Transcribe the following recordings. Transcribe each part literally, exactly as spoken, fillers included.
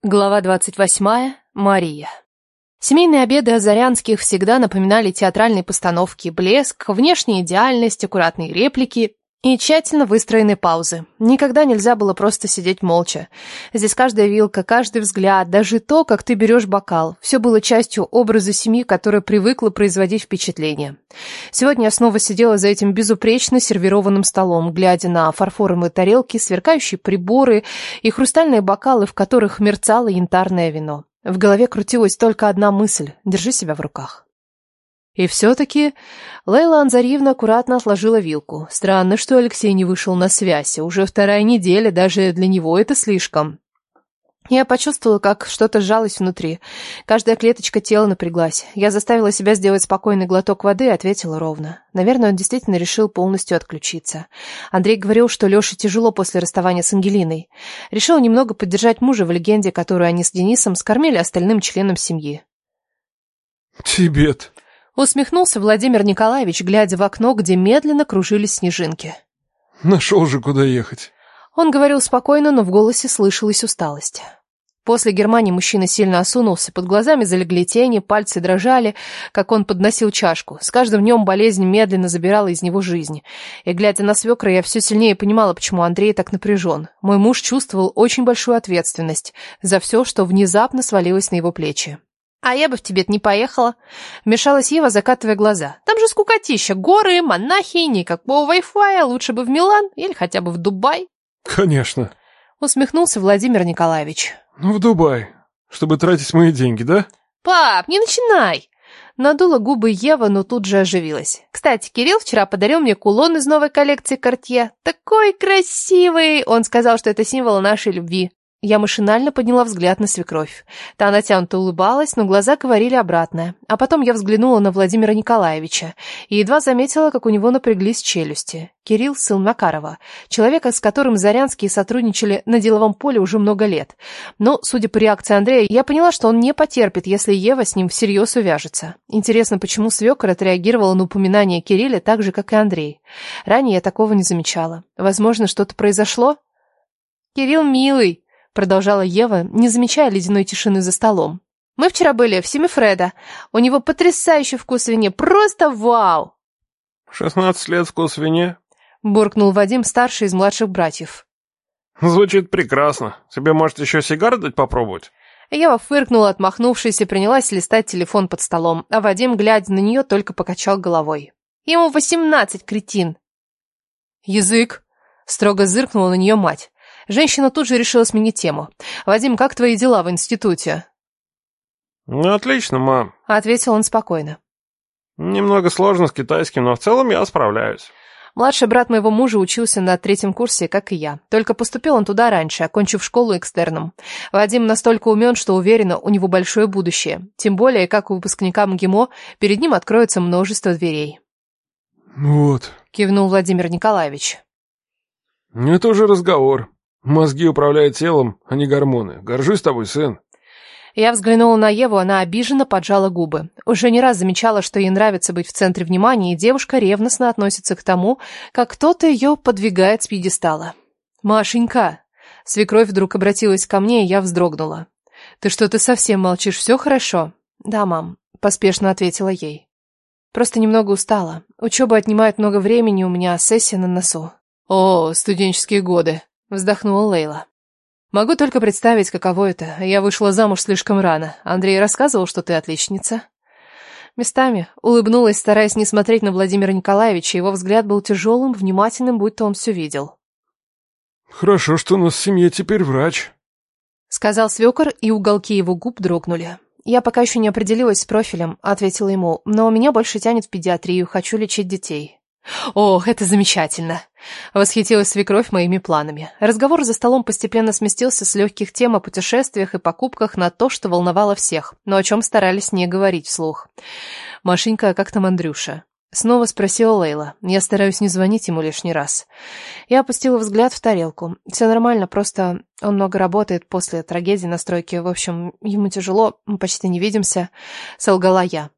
Глава двадцать восьмая. Мария. Семейные обеды Азарянских всегда напоминали театральные постановки: блеск, внешняя идеальность, аккуратные реплики и тщательно выстроенные паузы. Никогда нельзя было просто сидеть молча. Здесь каждая вилка, каждый взгляд, даже то, как ты берешь бокал, все было частью образа семьи, которая привыкла производить впечатление. Сегодня я снова сидела за этим безупречно сервированным столом, глядя на фарфоровые тарелки, сверкающие приборы и хрустальные бокалы, в которых мерцало янтарное вино. В голове крутилась только одна мысль: держи себя в руках. И все-таки Лейла Анзариевна аккуратно отложила вилку. Странно, что Алексей не вышел на связь. Уже вторая неделя, даже для него это слишком. Я почувствовала, как что-то сжалось внутри. Каждая клеточка тела напряглась. Я заставила себя сделать спокойный глоток воды и ответила ровно. Наверное, он действительно решил полностью отключиться. Андрей говорил, что Леше тяжело после расставания с Ангелиной. Решил немного поддержать мужа в легенде, которую они с Денисом скормили остальным членам семьи. «Тебе-то...» Усмехнулся Владимир Николаевич, глядя в окно, где медленно кружились снежинки. «Нашел же, куда ехать». Он говорил спокойно, но в голосе слышалась усталость. После Германии мужчина сильно осунулся, под глазами залегли тени, пальцы дрожали, как он подносил чашку. С каждым днем болезнь медленно забирала из него жизнь. И, глядя на свекра, я все сильнее понимала, почему Андрей так напряжен. Мой муж чувствовал очень большую ответственность за все, что внезапно свалилось на его плечи. «А я бы в Тибет не поехала», — вмешалась Ева, закатывая глаза. «Там же скукотища, горы, монахи, никакого вай-фая, лучше бы в Милан или хотя бы в Дубай». «Конечно», — усмехнулся Владимир Николаевич. «Ну, в Дубай, чтобы тратить мои деньги, да?» «Пап, не начинай!» Надула губы Ева, но тут же оживилась. «Кстати, Кирилл вчера подарил мне кулон из новой коллекции Cartier. Такой красивый! Он сказал, что это символ нашей любви». Я машинально подняла взгляд на свекровь. Та натянуто улыбалась, но глаза говорили обратное. А потом я взглянула на Владимира Николаевича и едва заметила, как у него напряглись челюсти. Кирилл — сын Макарова, человека, с которым Зарянские сотрудничали на деловом поле уже много лет. Но, судя по реакции Андрея, я поняла, что он не потерпит, если Ева с ним всерьез увяжется. Интересно, почему свекор отреагировала на упоминание Кирилля так же, как и Андрей. Ранее я такого не замечала. Возможно, что-то произошло? «Кирилл милый», — продолжала Ева, не замечая ледяной тишины за столом. «Мы вчера были в Семифредо. У него потрясающий вкус свиньи. Просто вау!» «Шестнадцать лет вкус свиньи?» — буркнул Вадим, старший из младших братьев. «Звучит прекрасно. Тебе, может, еще сигары дать попробовать?» Ева фыркнула, отмахнувшись, и принялась листать телефон под столом, а Вадим, глядя на нее, только покачал головой. «Ему восемнадцать, кретин!» «Язык!» — строго зыркнула на нее мать. Женщина тут же решила сменить тему. «Вадим, как твои дела в институте?» «Ну, отлично, мам», — ответил он спокойно. «Немного сложно с китайским, но в целом я справляюсь». Младший брат моего мужа учился на третьем курсе, как и я. Только поступил он туда раньше, окончив школу экстерном. Вадим настолько умен, что уверена, у него большое будущее. Тем более, как у выпускника МГИМО, перед ним откроется множество дверей. «Вот», — кивнул Владимир Николаевич. «Это уже разговор. Мозги управляют телом, а не гормоны. Горжусь тобой, сын». Я взглянула на Еву, она обиженно поджала губы. Уже не раз замечала, что ей нравится быть в центре внимания, и девушка ревностно относится к тому, как кто-то ее подвигает с пьедестала. «Машенька!» Свекровь вдруг обратилась ко мне, и я вздрогнула. «Ты что-то совсем молчишь, все хорошо?» «Да, мам», — поспешно ответила ей. «Просто немного устала. Учеба отнимает много времени, у меня сессия на носу». «О, студенческие годы!» — вздохнула Лейла. «Могу только представить, каково это. Я вышла замуж слишком рано. Андрей рассказывал, что ты отличница?» Местами улыбнулась, стараясь не смотреть на Владимира Николаевича. Его взгляд был тяжелым, внимательным, будто он все видел. «Хорошо, что у нас в семье теперь врач», — сказал свекор, и уголки его губ дрогнули. «Я пока еще не определилась с профилем», — ответила ему, «но меня больше тянет в педиатрию, хочу лечить детей». «О, это замечательно!» — восхитилась свекровь моими планами. Разговор за столом постепенно сместился с легких тем о путешествиях и покупках на то, что волновало всех, но о чем старались не говорить вслух. «Машенька, как там Андрюша?» — снова спросила Лейла. «Я стараюсь не звонить ему лишний раз». Я опустила взгляд в тарелку. «Все нормально, просто он много работает после трагедии на стройке. В общем, ему тяжело, мы почти не видимся», — солгала я.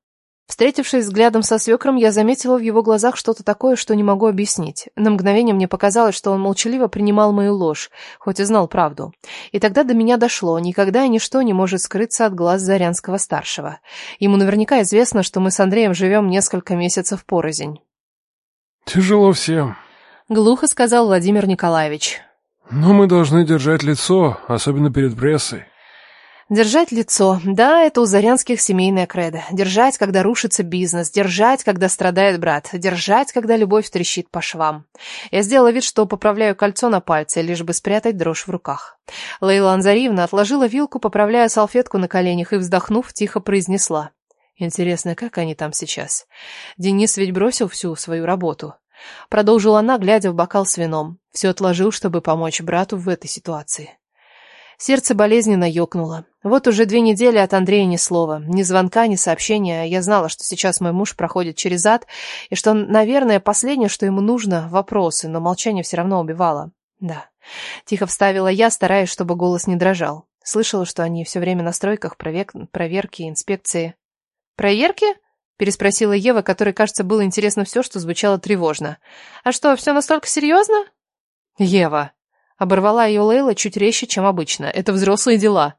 Встретившись взглядом со свекром, я заметила в его глазах что-то такое, что не могу объяснить. На мгновение мне показалось, что он молчаливо принимал мою ложь, хоть и знал правду. И тогда до меня дошло: никогда и ничто не может скрыться от глаз Зарянского-старшего. Ему наверняка известно, что мы с Андреем живем несколько месяцев порознь. «Тяжело всем», — глухо сказал Владимир Николаевич. «Но мы должны держать лицо, особенно перед прессой». Держать лицо. Да, это у Зарянских семейная кредо. Держать, когда рушится бизнес. Держать, когда страдает брат. Держать, когда любовь трещит по швам. Я сделала вид, что поправляю кольцо на пальце, лишь бы спрятать дрожь в руках. Лейла Анзариевна отложила вилку, поправляя салфетку на коленях, и, вздохнув, тихо произнесла: «Интересно, как они там сейчас? Денис ведь бросил всю свою работу». Продолжила она, глядя в бокал с вином. Все отложил, чтобы помочь брату в этой ситуации. Сердце болезненно ёкнуло. Вот уже две недели от Андрея ни слова, ни звонка, ни сообщения. Я знала, что сейчас мой муж проходит через ад, и что, наверное, последнее, что ему нужно — вопросы, но молчание все равно убивало. Да. Тихо вставила я, стараясь, чтобы голос не дрожал. Слышала, что они все время на стройках, провек... проверки, инспекции. «Проверки?» — переспросила Ева, которой, кажется, было интересно все, что звучало тревожно. «А что, все настолько серьезно?» «Ева!» — оборвала ее Лейла чуть резче, чем обычно. «Это взрослые дела».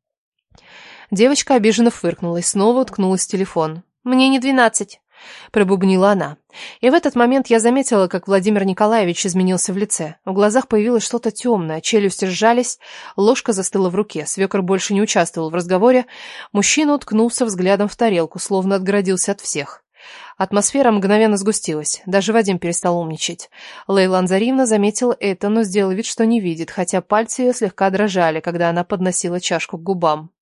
Девочка обиженно фыркнула и снова уткнулась в телефон. «Мне не двенадцать», — пробубнила она. И в этот момент я заметила, как Владимир Николаевич изменился в лице. В глазах появилось что-то темное, челюсти сжались, ложка застыла в руке. Свекор больше не участвовал в разговоре. Мужчина уткнулся взглядом в тарелку, словно отгородился от всех. Атмосфера мгновенно сгустилась. Даже Вадим перестал умничать. Лейла Анзариевна заметила это, но сделала вид, что не видит, хотя пальцы ее слегка дрожали, когда она подносила чашку к губам.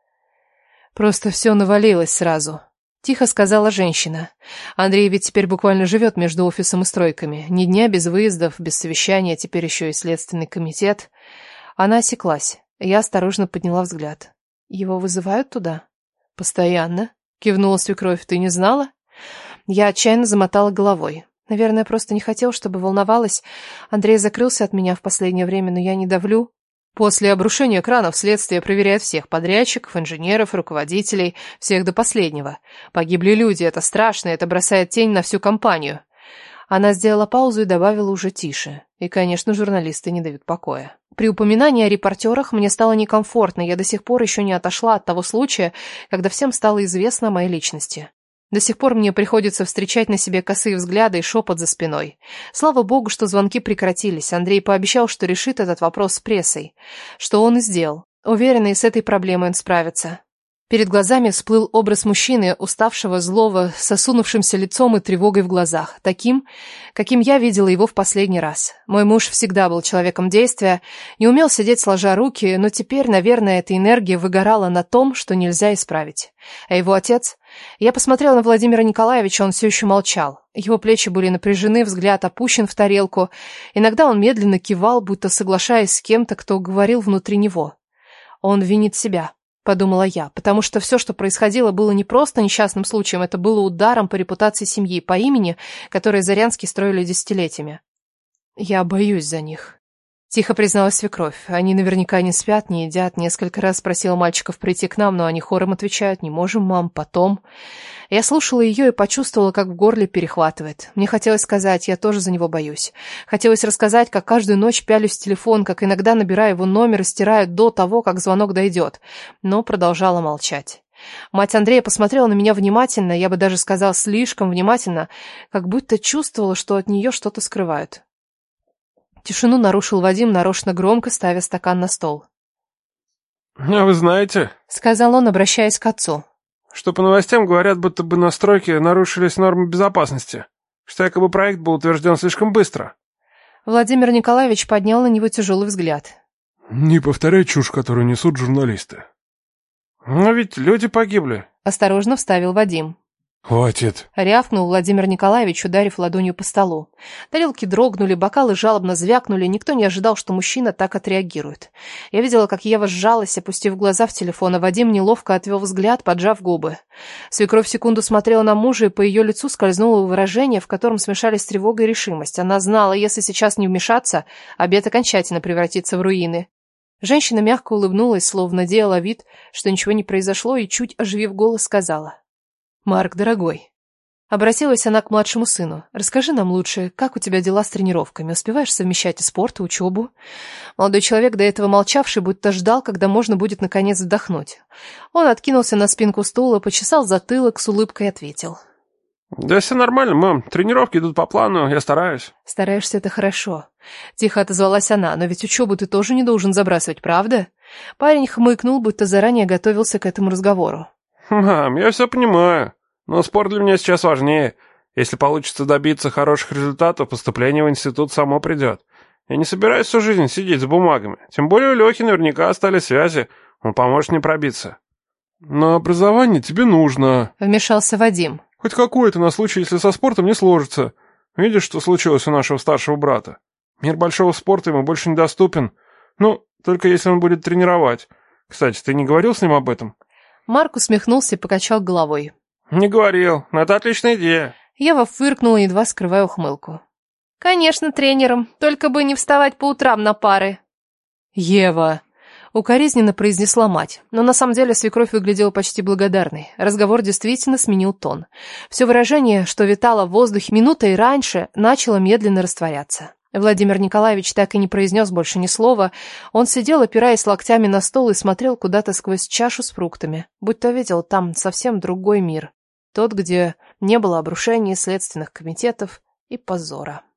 «Просто все навалилось сразу», — тихо сказала женщина. «Андрей ведь теперь буквально живет между офисом и стройками. Ни дня без выездов, без совещания, теперь еще и следственный комитет». Она осеклась. Я осторожно подняла взгляд. «Его вызывают туда?» «Постоянно», — кивнула свекровь. «Ты не знала?» Я отчаянно замотала головой. Наверное, просто не хотел, чтобы волновалась. Андрей закрылся от меня в последнее время, но я не давлю. После обрушения кранов следствие проверяет всех подрядчиков, инженеров, руководителей, всех до последнего. Погибли люди, это страшно, это бросает тень на всю компанию. Она сделала паузу и добавила уже тише. И, конечно, журналисты не дают покоя. При упоминании о репортерах мне стало некомфортно, я до сих пор еще не отошла от того случая, когда всем стало известно о моей личности. До сих пор мне приходится встречать на себе косые взгляды и шепот за спиной. Слава богу, что звонки прекратились. Андрей пообещал, что решит этот вопрос с прессой. Что он и сделал. Уверена, и с этой проблемой он справится. Перед глазами всплыл образ мужчины, уставшего, злого, с осунувшимся лицом и тревогой в глазах. Таким, каким я видела его в последний раз. Мой муж всегда был человеком действия, не умел сидеть сложа руки, но теперь, наверное, эта энергия выгорала на том, что нельзя исправить. А его отец? Я посмотрела на Владимира Николаевича, он все еще молчал. Его плечи были напряжены, взгляд опущен в тарелку. Иногда он медленно кивал, будто соглашаясь с кем-то, кто говорил внутри него. Он винит себя. Подумала я, потому что все, что происходило, было не просто несчастным случаем, это было ударом по репутации семьи, по имени, которое Зарянские строили десятилетиями. Я боюсь за них. Тихо призналась свекровь. Они наверняка не спят, не едят. Несколько раз просила мальчиков прийти к нам, но они хором отвечают: «Не можем, мам, потом». Я слушала ее и почувствовала, как в горле перехватывает. Мне хотелось сказать: я тоже за него боюсь. Хотелось рассказать, как каждую ночь пялюсь в телефон, как иногда набираю его номер и стираю до того, как звонок дойдет. Но продолжала молчать. Мать Андрея посмотрела на меня внимательно, я бы даже сказала, слишком внимательно, как будто чувствовала, что от нее что-то скрывают. Тишину нарушил Вадим, нарочно громко ставя стакан на стол. «А вы знаете, — сказал он, обращаясь к отцу, — что по новостям говорят, будто бы на стройке нарушились нормы безопасности, что якобы проект был утвержден слишком быстро». Владимир Николаевич поднял на него тяжелый взгляд. «Не повторяй чушь, которую несут журналисты». «Но ведь люди погибли», — осторожно вставил Вадим. «Хватит!» — рявкнул Владимир Николаевич, ударив ладонью по столу. Тарелки дрогнули, бокалы жалобно звякнули, никто не ожидал, что мужчина так отреагирует. Я видела, как Ева сжалась, опустив глаза в телефон, а Вадим неловко отвел взгляд, поджав губы. Свекровь секунду смотрела на мужа, и по ее лицу скользнуло выражение, в котором смешались тревога и решимость. Она знала, если сейчас не вмешаться, обед окончательно превратится в руины. Женщина мягко улыбнулась, словно делала вид, что ничего не произошло, и, чуть оживив голос, сказала: Марк, дорогой. Обратилась она к младшему сыну. Расскажи нам лучше, как у тебя дела с тренировками? Успеваешь совмещать и спорт, и учебу? Молодой человек, до этого молчавший, будто ждал, когда можно будет наконец вдохнуть. Он откинулся на спинку стула, почесал затылок, с улыбкой ответил. Да все нормально, мам. Тренировки идут по плану, я стараюсь. Стараешься, это хорошо. Тихо отозвалась она, но ведь учебу ты тоже не должен забрасывать, правда? Парень хмыкнул, будто заранее готовился к этому разговору. Мам, я все понимаю. Но спорт для меня сейчас важнее. Если получится добиться хороших результатов, поступление в институт само придет. Я не собираюсь всю жизнь сидеть с бумагами. Тем более у Лехи наверняка остались связи. Он поможет мне пробиться. Но образование тебе нужно. Вмешался Вадим. Хоть какое-то на случай, если со спортом не сложится. Видишь, что случилось у нашего старшего брата? Мир большого спорта ему больше недоступен. Ну, только если он будет тренировать. Кстати, ты не говорил с ним об этом? Марк усмехнулся и покачал головой. Не говорил, но это отличная идея. Ева фыркнула, едва скрывая ухмылку. Конечно, тренером, только бы не вставать по утрам на пары. Ева, укоризненно произнесла мать, но на самом деле свекровь выглядела почти благодарной. Разговор действительно сменил тон. Все выражение, что витало в воздухе минутой раньше, начало медленно растворяться. Владимир Николаевич так и не произнес больше ни слова. Он сидел, опираясь локтями на стол и смотрел куда-то сквозь чашу с фруктами, будто видел там совсем другой мир. Тот, где не было обрушений, следственных комитетов и позора.